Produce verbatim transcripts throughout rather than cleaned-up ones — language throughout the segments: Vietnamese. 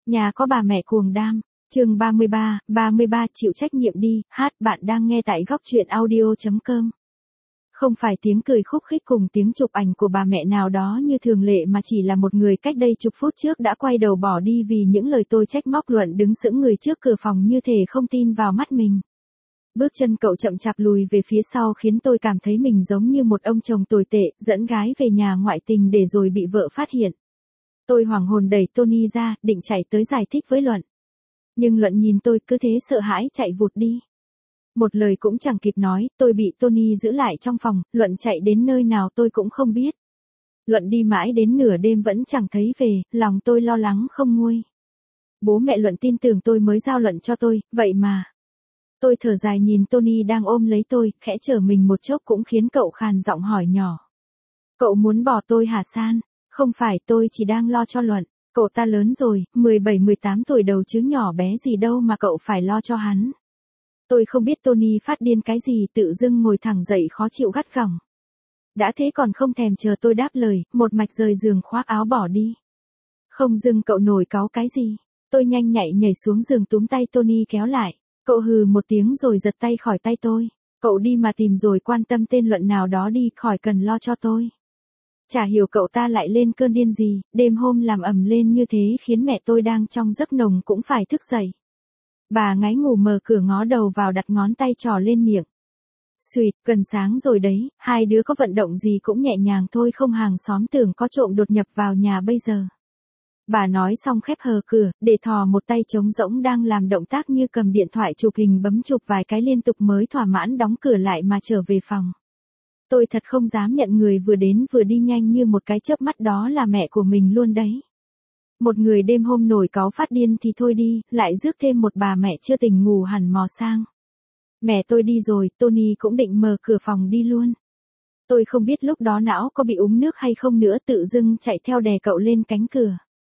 Nhà có bà mẹ cuồng đam. Chương ba mươi ba, ba mươi ba chịu trách nhiệm đi. Hát, bạn đang nghe tại góc truyện audio chấm com. Không phải tiếng cười khúc khích cùng tiếng chụp ảnh của bà mẹ nào đó như thường lệ mà chỉ là một người cách đây chục phút trước đã quay đầu bỏ đi vì những lời tôi trách móc Luận đứng sững người trước cửa phòng như thể không tin vào mắt mình. Bước chân cậu chậm chạp lùi về phía sau khiến tôi cảm thấy mình giống như một ông chồng tồi tệ, dẫn gái về nhà ngoại tình để rồi bị vợ phát hiện. Tôi hoảng hồn đẩy Tony ra, định chạy tới giải thích với Luận. Nhưng Luận nhìn tôi cứ thế sợ hãi chạy vụt đi. Một lời cũng chẳng kịp nói, tôi bị Tony giữ lại trong phòng, Luận chạy đến nơi nào tôi cũng không biết. Luận đi mãi đến nửa đêm vẫn chẳng thấy về, lòng tôi lo lắng không nguôi. Bố mẹ Luận tin tưởng tôi mới giao Luận cho tôi, vậy mà. Tôi thở dài nhìn Tony đang ôm lấy tôi, khẽ trở mình một chốc cũng khiến cậu khàn giọng hỏi nhỏ. Cậu muốn bỏ tôi hả San? Không phải, tôi chỉ đang lo cho Luận. Cậu ta lớn rồi, mười bảy mười tám tuổi đầu chứ nhỏ bé gì đâu mà cậu phải lo cho hắn. Tôi không biết Tony phát điên cái gì, tự dưng ngồi thẳng dậy khó chịu gắt gỏng. Đã thế còn không thèm chờ tôi đáp lời, một mạch rời giường khoác áo bỏ đi. Không dưng cậu nổi cáu cái gì. Tôi nhanh nhạy nhảy xuống giường túm tay Tony kéo lại. Cậu hừ một tiếng rồi giật tay khỏi tay tôi. Cậu đi mà tìm rồi quan tâm tên Luận nào đó đi, khỏi cần lo cho tôi. Chả hiểu cậu ta lại lên cơn điên gì, đêm hôm làm ầm lên như thế khiến mẹ tôi đang trong giấc nồng cũng phải thức dậy. Bà ngáy ngủ mở cửa ngó đầu vào đặt ngón tay trỏ lên miệng. Xuyệt, gần sáng rồi đấy, hai đứa có vận động gì cũng nhẹ nhàng thôi, không hàng xóm tưởng có trộm đột nhập vào nhà bây giờ. Bà nói xong khép hờ cửa, để thò một tay trống rỗng đang làm động tác như cầm điện thoại chụp hình bấm chụp vài cái liên tục mới thỏa mãn đóng cửa lại mà trở về phòng. Tôi thật không dám nhận người vừa đến vừa đi nhanh như một cái chớp mắt đó là mẹ của mình luôn đấy. Một người đêm hôm nổi cáu phát điên thì thôi đi, lại rước thêm một bà mẹ chưa tỉnh ngủ hẳn mò sang. Mẹ tôi đi rồi, Tony cũng định mở cửa phòng đi luôn. Tôi không biết lúc đó não có bị uống nước hay không nữa, tự dưng chạy theo đè cậu lên cánh cửa.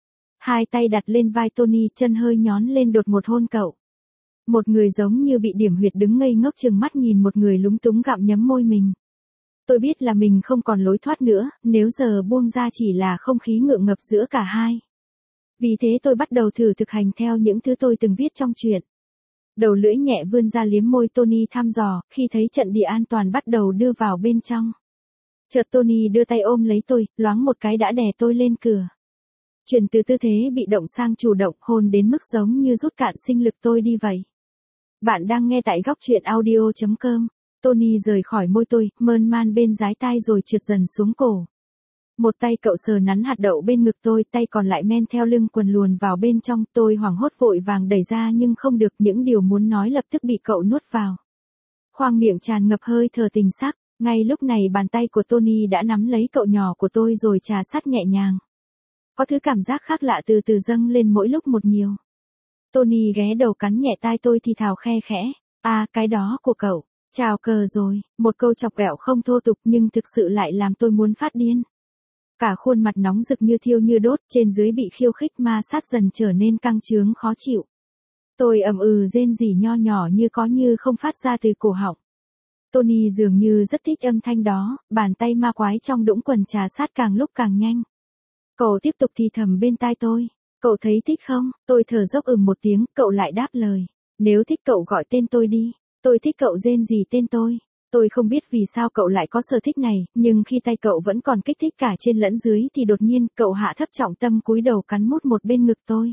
Hai tay đặt lên vai Tony, chân hơi nhón lên đột một hôn cậu. Một người giống như bị điểm huyệt đứng ngây ngốc chừng mắt nhìn một người lúng túng gặm nhấm môi mình. Tôi biết là mình không còn lối thoát nữa, nếu giờ buông ra chỉ là không khí ngượng ngập giữa cả hai. Vì thế tôi bắt đầu thử thực hành theo những thứ tôi từng viết trong truyện. Đầu lưỡi nhẹ vươn ra liếm môi Tony thăm dò, khi thấy trận địa an toàn bắt đầu đưa vào bên trong. Chợt Tony đưa tay ôm lấy tôi, loáng một cái đã đè tôi lên cửa. Chuyển từ tư thế bị động sang chủ động, hôn đến mức giống như rút cạn sinh lực tôi đi vậy. Bạn đang nghe tại góc truyện audio chấm com. Tony rời khỏi môi tôi, mơn man bên dái tai rồi trượt dần xuống cổ. Một tay cậu sờ nắn hạt đậu bên ngực tôi, tay còn lại men theo lưng quần luồn vào bên trong, tôi hoảng hốt vội vàng đẩy ra nhưng không được, những điều muốn nói lập tức bị cậu nuốt vào. Khoang miệng tràn ngập hơi thở tình sắc, ngay lúc này bàn tay của Tony đã nắm lấy cậu nhỏ của tôi rồi trà sát nhẹ nhàng. Có thứ cảm giác khác lạ từ từ dâng lên mỗi lúc một nhiều. Tony ghé đầu cắn nhẹ tai tôi thì thào khe khẽ, à cái đó của cậu. Chào cờ rồi, một câu chọc ghẹo không thô tục nhưng thực sự lại làm tôi muốn phát điên. Cả khuôn mặt nóng rực như thiêu như đốt, trên dưới bị khiêu khích ma sát dần trở nên căng chướng khó chịu. Tôi ầm ừ rên rỉ nho nhỏ như có như không phát ra từ cổ họng. Tony dường như rất thích âm thanh đó, bàn tay ma quái trong đũng quần trà sát càng lúc càng nhanh. Cậu tiếp tục thì thầm bên tai tôi, cậu thấy thích không? Tôi thở dốc ừm một tiếng, cậu lại đáp lời, nếu thích cậu gọi tên tôi đi. Tôi thích cậu rên rỉ tên tôi. Tôi không biết vì sao cậu lại có sở thích này, nhưng khi tay cậu vẫn còn kích thích cả trên lẫn dưới thì đột nhiên cậu hạ thấp trọng tâm cúi đầu cắn mút một bên ngực tôi.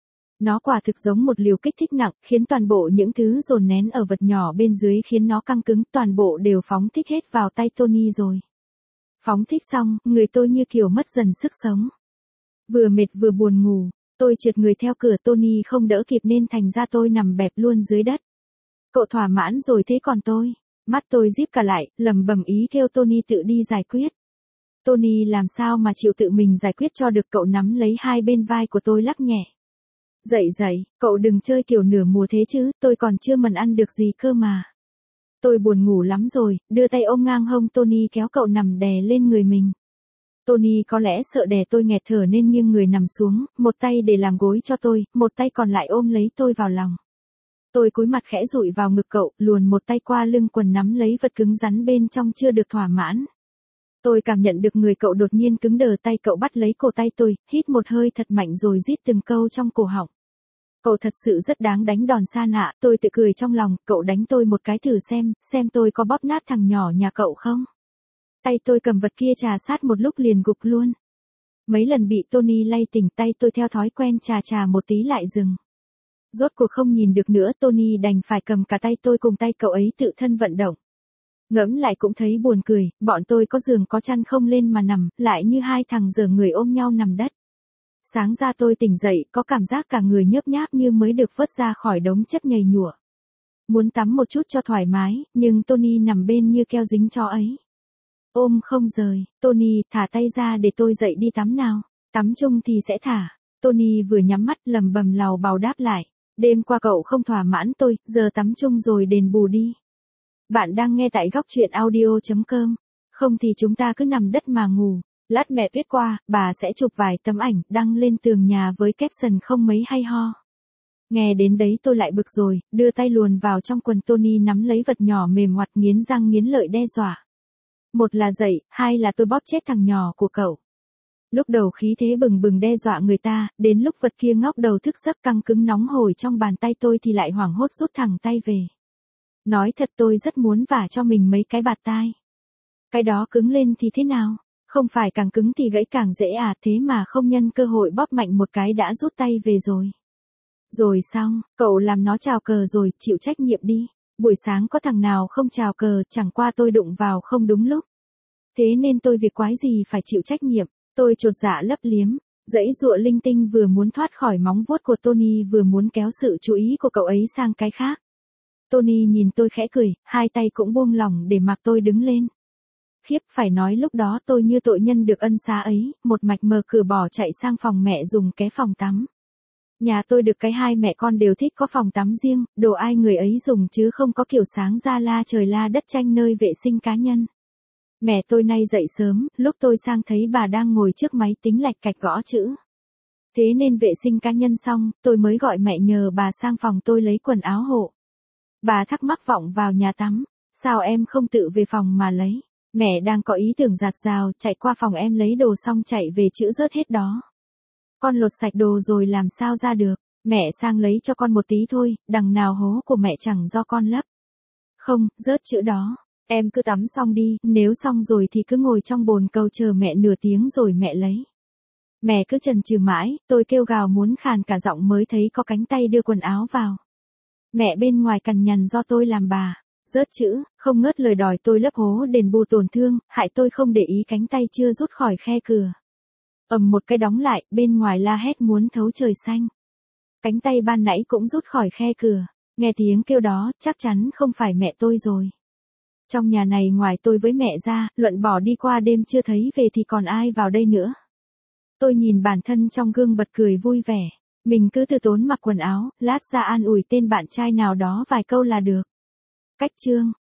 Nó quả thực giống một liều kích thích nặng, khiến toàn bộ những thứ dồn nén ở vật nhỏ bên dưới khiến nó căng cứng, toàn bộ đều phóng thích hết vào tay Tony rồi. Phóng thích xong, người tôi như kiểu mất dần sức sống. Vừa mệt vừa buồn ngủ, tôi trượt người theo cửa, Tony không đỡ kịp nên thành ra tôi nằm bẹp luôn dưới đất. Cậu thỏa mãn rồi thế còn tôi? Mắt tôi díp cả lại, lẩm bẩm ý kêu Tony tự đi giải quyết. Tony làm sao mà chịu tự mình giải quyết cho được, cậu nắm lấy hai bên vai của tôi lắc nhẹ. Dậy dậy, cậu đừng chơi kiểu nửa mùa thế chứ, tôi còn chưa mần ăn được gì cơ mà. Tôi buồn ngủ lắm rồi, đưa tay ôm ngang hông Tony kéo cậu nằm đè lên người mình. Tony có lẽ sợ đè tôi nghẹt thở nên nghiêng người nằm xuống, một tay để làm gối cho tôi, một tay còn lại ôm lấy tôi vào lòng. Tôi cúi mặt khẽ dụi vào ngực cậu, luồn một tay qua lưng quần nắm lấy vật cứng rắn bên trong chưa được thỏa mãn. Tôi cảm nhận được người cậu đột nhiên cứng đờ, tay cậu bắt lấy cổ tay tôi, hít một hơi thật mạnh rồi rít từng câu trong cổ họng. Cậu thật sự rất đáng đánh đòn sa nạ, tôi tự cười trong lòng, cậu đánh tôi một cái thử xem, xem tôi có bóp nát thằng nhỏ nhà cậu không. Tay tôi cầm vật kia trà sát một lúc liền gục luôn. Mấy lần bị Tony lay tỉnh, tay tôi theo thói quen trà trà một tí lại dừng. Rốt cuộc không nhìn được nữa, Tony đành phải cầm cả tay tôi cùng tay cậu ấy tự thân vận động. Ngẫm lại cũng thấy buồn cười, bọn tôi có giường có chăn không lên mà nằm, lại như hai thằng dở người ôm nhau nằm đất. Sáng ra tôi tỉnh dậy, có cảm giác cả người nhớp nháp như mới được vớt ra khỏi đống chất nhầy nhụa. Muốn tắm một chút cho thoải mái, nhưng Tony nằm bên như keo dính chó ấy. Ôm không rời, Tony thả tay ra để tôi dậy đi tắm nào. Tắm chung thì sẽ thả. Tony vừa nhắm mắt lầm bầm lầu bầu đáp lại. Đêm qua cậu không thỏa mãn tôi, giờ tắm chung rồi đền bù đi. Bạn đang nghe tại góc truyện audio chấm com. Không thì chúng ta cứ nằm đất mà ngủ. Lát mẹ Tuyết qua, bà sẽ chụp vài tấm ảnh đăng lên tường nhà với caption không mấy hay ho. Nghe đến đấy tôi lại bực rồi, đưa tay luồn vào trong quần Tony nắm lấy vật nhỏ mềm ngoặt nghiến răng nghiến lợi đe dọa. Một là dậy, hai là tôi bóp chết thằng nhỏ của cậu. Lúc đầu khí thế bừng bừng đe dọa người ta, đến lúc vật kia ngóc đầu thức giấc căng cứng nóng hổi trong bàn tay tôi thì lại hoảng hốt rút thẳng tay về. Nói thật tôi rất muốn vả cho mình mấy cái bạt tai. Cái đó cứng lên thì thế nào? Không phải càng cứng thì gãy càng dễ à, thế mà không nhân cơ hội bóp mạnh một cái đã rút tay về rồi. Rồi xong, cậu làm nó chào cờ rồi, chịu trách nhiệm đi. Buổi sáng có thằng nào không chào cờ, chẳng qua tôi đụng vào không đúng lúc. Thế nên tôi việc quái gì phải chịu trách nhiệm, tôi chột dạ lấp liếm, dãy dụa linh tinh vừa muốn thoát khỏi móng vuốt của Tony vừa muốn kéo sự chú ý của cậu ấy sang cái khác. Tony nhìn tôi khẽ cười, hai tay cũng buông lỏng để mặc tôi đứng lên. Khiếp, phải nói lúc đó tôi như tội nhân được ân xá ấy, một mạch mở cửa bỏ chạy sang phòng mẹ dùng cái phòng tắm. Nhà tôi được cái hai mẹ con đều thích có phòng tắm riêng, đồ ai người ấy dùng chứ không có kiểu sáng ra la trời la đất tranh nơi vệ sinh cá nhân. Mẹ tôi nay dậy sớm, lúc tôi sang thấy bà đang ngồi trước máy tính lạch cạch gõ chữ. Thế nên vệ sinh cá nhân xong, tôi mới gọi mẹ nhờ bà sang phòng tôi lấy quần áo hộ. Bà thắc mắc vọng vào nhà tắm, sao em không tự về phòng mà lấy? Mẹ đang có ý tưởng giạt rào, chạy qua phòng em lấy đồ xong chạy về chữ rớt hết đó. Con lột sạch đồ rồi làm sao ra được, mẹ sang lấy cho con một tí thôi, đằng nào hố của mẹ chẳng do con lấp. Không, rớt chữ đó, em cứ tắm xong đi, nếu xong rồi thì cứ ngồi trong bồn cầu chờ mẹ nửa tiếng rồi mẹ lấy. Mẹ cứ chần chừ mãi, tôi kêu gào muốn khàn cả giọng mới thấy có cánh tay đưa quần áo vào. Mẹ bên ngoài cằn nhằn do tôi làm bà. Rớt chữ, không ngớt lời đòi tôi lấp hố đền bù tổn thương, hại tôi không để ý cánh tay chưa rút khỏi khe cửa. Ầm một cái đóng lại, bên ngoài la hét muốn thấu trời xanh. Cánh tay ban nãy cũng rút khỏi khe cửa, nghe tiếng kêu đó, chắc chắn không phải mẹ tôi rồi. Trong nhà này ngoài tôi với mẹ ra, luận bỏ đi qua đêm chưa thấy về thì còn ai vào đây nữa. Tôi nhìn bản thân trong gương bật cười vui vẻ, mình cứ từ tốn mặc quần áo, lát ra an ủi tên bạn trai nào đó vài câu là được. Cách chương